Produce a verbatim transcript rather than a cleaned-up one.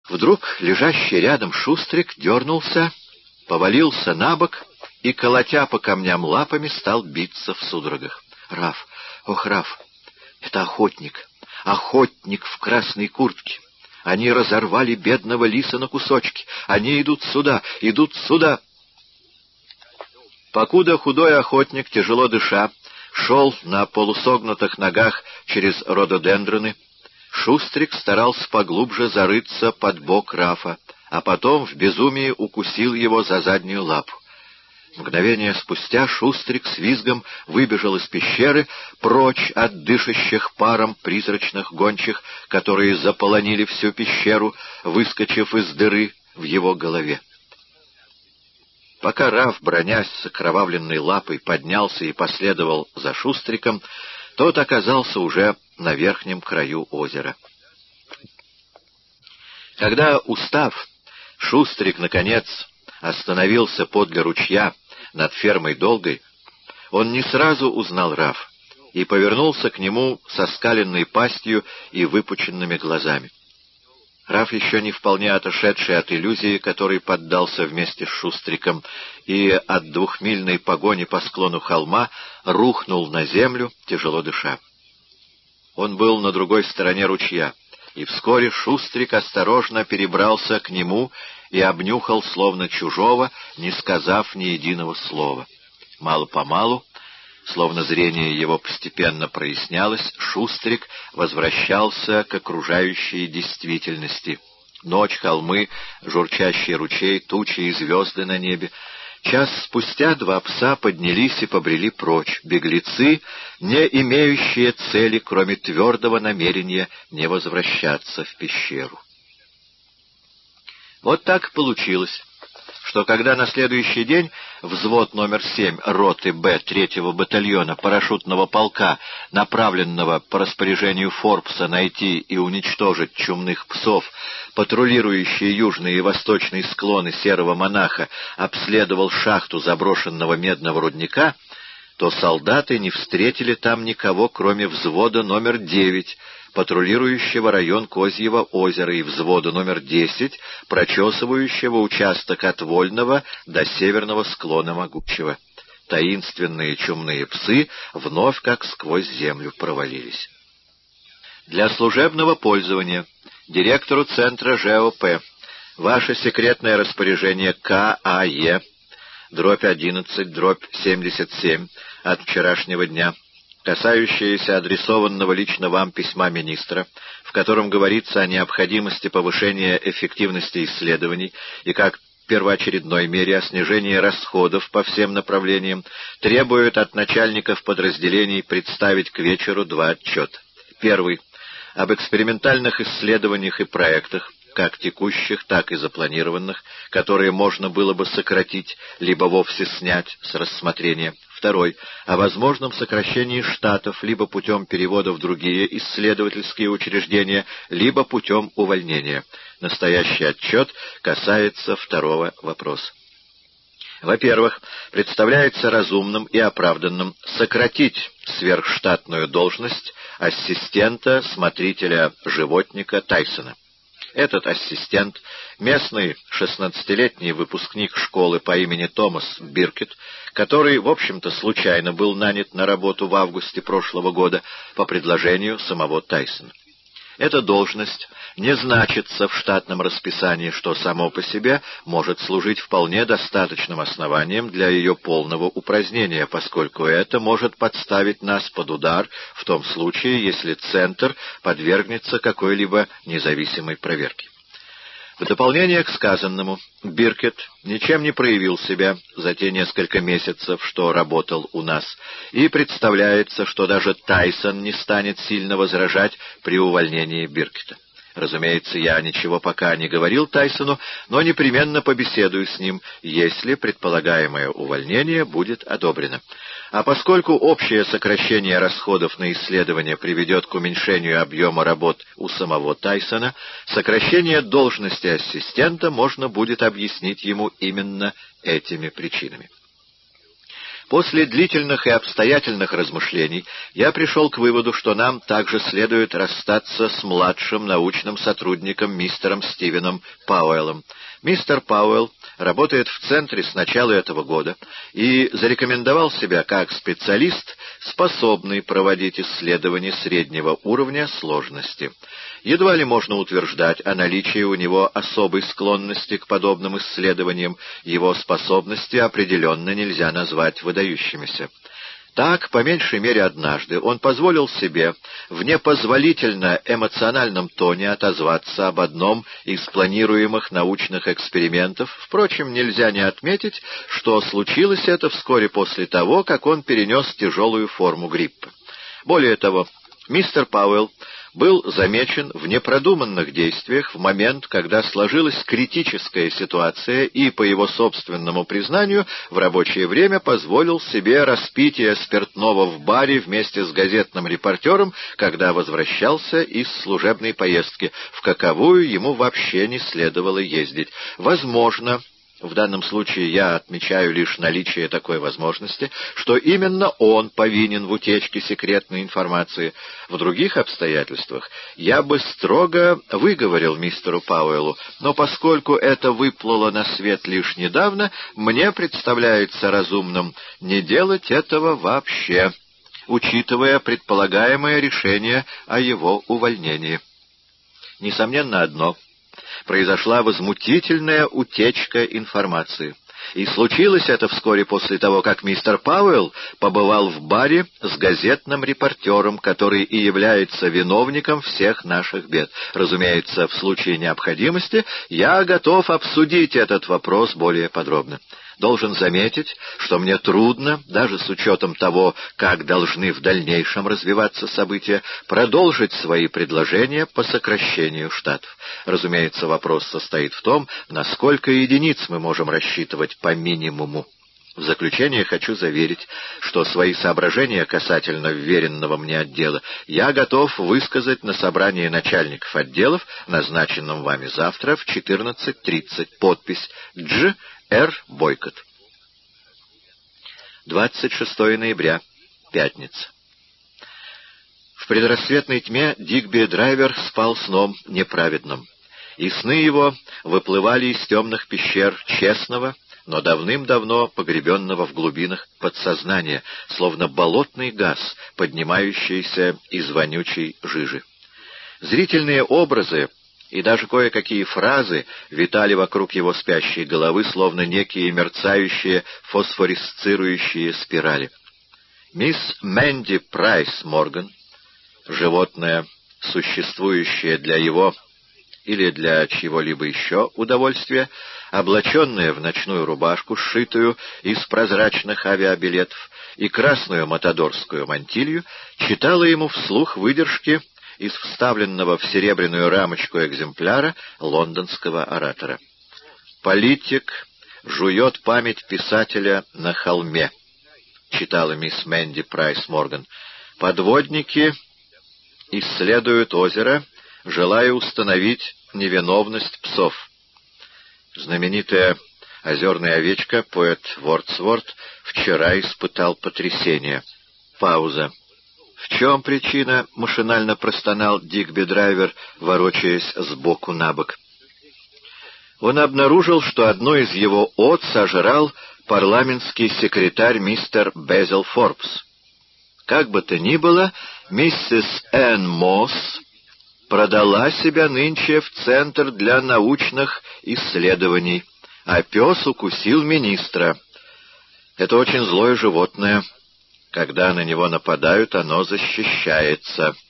Вдруг лежащий рядом Шустрик дернулся, повалился на бок и, колотя по камням лапами, стал биться в судорогах. «Раф! Ох, Раф! Это охотник! Охотник в красной куртке! Они разорвали бедного лиса на кусочки! Они идут сюда! Идут сюда!» Покуда худой охотник, тяжело дыша, шел на полусогнутых ногах через рододендроны, Шустрик старался поглубже зарыться под бок Рафа, а потом в безумии укусил его за заднюю лапу. Мгновение спустя Шустрик с визгом выбежал из пещеры, прочь от дышащих паром призрачных гончих, которые заполонили всю пещеру, выскочив из дыры в его голове. Пока Раф, бронясь с окровавленной лапой, поднялся и последовал за Шустриком, тот оказался уже на верхнем краю озера. Когда, устав, Шустрик, наконец, остановился подле ручья над фермой Долгой, он не сразу узнал Раф и повернулся к нему со скаленной пастью и выпученными глазами. Раф, еще не вполне отошедший от иллюзии, которой поддался вместе с Шустриком, и от двухмильной погони по склону холма, рухнул на землю, тяжело дыша. Он был на другой стороне ручья, и вскоре Шустрик осторожно перебрался к нему и обнюхал словно чужого, не сказав ни единого слова. Мало-помалу, словно зрение его постепенно прояснялось, Шустрик возвращался к окружающей действительности. Ночь, холмы, журчащий ручей, тучи и звезды на небе. Час спустя два пса поднялись и побрели прочь, беглецы, не имеющие цели, кроме твердого намерения не возвращаться в пещеру. Вот так получилось, что когда на следующий день взвод номер семь роты Б третьего батальона парашютного полка, направленного по распоряжению Форбса найти и уничтожить чумных псов, патрулирующие южные и восточные склоны Серого Монаха, обследовал шахту заброшенного медного рудника, то солдаты не встретили там никого, кроме взвода номер девять, патрулирующего район Козьего озера, и взвода номер десять, прочесывающего участок от Вольного до северного склона Могучего. Таинственные чумные псы вновь как сквозь землю провалились. Для служебного пользования директору центра ЖОП ваше секретное распоряжение К А Е дробь одиннадцать, дробь семьдесят семь от вчерашнего дня, касающееся адресованного лично вам письма министра, в котором говорится о необходимости повышения эффективности исследований и как первоочередной мере о снижении расходов по всем направлениям, требует от начальников подразделений представить к вечеру два отчета. Первый — об экспериментальных исследованиях и проектах, как текущих, так и запланированных, которые можно было бы сократить, либо вовсе снять с рассмотрения. Второй — о возможном сокращении штатов либо путем перевода в другие исследовательские учреждения, либо путем увольнения. Настоящий отчет касается второго вопроса. Во-первых, представляется разумным и оправданным сократить сверхштатную должность ассистента смотрителя животника Тайсона. Этот ассистент, местный шестнадцатилетний выпускник школы по имени Томас Биркет, который, в общем-то, случайно был нанят на работу в августе прошлого года по предложению самого Тайсона. Эта должность не значится в штатном расписании, что само по себе может служить вполне достаточным основанием для ее полного упразднения, поскольку это может подставить нас под удар в том случае, если Центр подвергнется какой-либо независимой проверке. В дополнение к сказанному, Биркет ничем не проявил себя за те несколько месяцев, что работал у нас, и представляется, что даже Тайсон не станет сильно возражать при увольнении Биркета. Разумеется, я ничего пока не говорил Тайсону, но непременно побеседую с ним, если предполагаемое увольнение будет одобрено. А поскольку общее сокращение расходов на исследования приведет к уменьшению объема работ у самого Тайсона, сокращение должности ассистента можно будет объяснить ему именно этими причинами. После длительных и обстоятельных размышлений я пришел к выводу, что нам также следует расстаться с младшим научным сотрудником мистером Стивеном Пауэллом. Мистер Пауэлл работает в центре с начала этого года и зарекомендовал себя как специалист, способный проводить исследования среднего уровня сложности. Едва ли можно утверждать о наличии у него особой склонности к подобным исследованиям, его способности определенно нельзя назвать выдающимися. Так, по меньшей мере однажды, он позволил себе в непозволительно эмоциональном тоне отозваться об одном из планируемых научных экспериментов. Впрочем, нельзя не отметить, что случилось это вскоре после того, как он перенес тяжелую форму гриппа. Более того, мистер Пауэлл был замечен в непродуманных действиях в момент, когда сложилась критическая ситуация и, по его собственному признанию, в рабочее время позволил себе распитие спиртного в баре вместе с газетным репортером, когда возвращался из служебной поездки, в каковую ему вообще не следовало ездить. Возможно, в данном случае я отмечаю лишь наличие такой возможности, что именно он повинен в утечке секретной информации. В других обстоятельствах я бы строго выговорил мистеру Пауэллу, но поскольку это выплыло на свет лишь недавно, мне представляется разумным не делать этого вообще, учитывая предполагаемое решение о его увольнении. Несомненно одно — произошла возмутительная утечка информации. И случилось это вскоре после того, как мистер Пауэлл побывал в баре с газетным репортером, который и является виновником всех наших бед. Разумеется, в случае необходимости я готов обсудить этот вопрос более подробно. Должен заметить, что мне трудно, даже с учетом того, как должны в дальнейшем развиваться события, продолжить свои предложения по сокращению штатов. Разумеется, вопрос состоит в том, на сколько единиц мы можем рассчитывать по минимуму. В заключение хочу заверить, что свои соображения касательно вверенного мне отдела я готов высказать на собрании начальников отделов, назначенном вами завтра в четырнадцать тридцать. Подпись Дж. Р. Бойкот. двадцать шестого ноября. Пятница. В предрассветной тьме Дигби Драйвер спал сном неправедным, и сны его выплывали из темных пещер честного, но давным-давно погребенного в глубинах подсознания, словно болотный газ, поднимающийся из вонючей жижи. Зрительные образы и даже кое-какие фразы витали вокруг его спящей головы, словно некие мерцающие фосфорисцирующие спирали. Мисс Мэнди Прайс Морган, животное, существующее для его или для чьего-либо еще удовольствия, облаченная в ночную рубашку, сшитую из прозрачных авиабилетов, и красную матадорскую мантилью, читала ему вслух выдержки из вставленного в серебряную рамочку экземпляра лондонского оратора. «Политик жует память писателя на холме», — читала мисс Мэнди Прайс Морган. «Подводники исследуют озеро, желая установить невиновность псов». Знаменитая озерная овечка, поэт Вордсворт, вчера испытал потрясение. Пауза. «В чем причина?» — машинально простонал Дигби Драйвер, ворочаясь сбоку на бок. Он обнаружил, что одно из его от сожрал парламентский секретарь мистер Безил Форбс. Как бы то ни было, миссис Энн Мосс продала себя нынче в Центр для научных исследований, а пес укусил министра. Это очень злое животное. Когда на него нападают, оно защищается.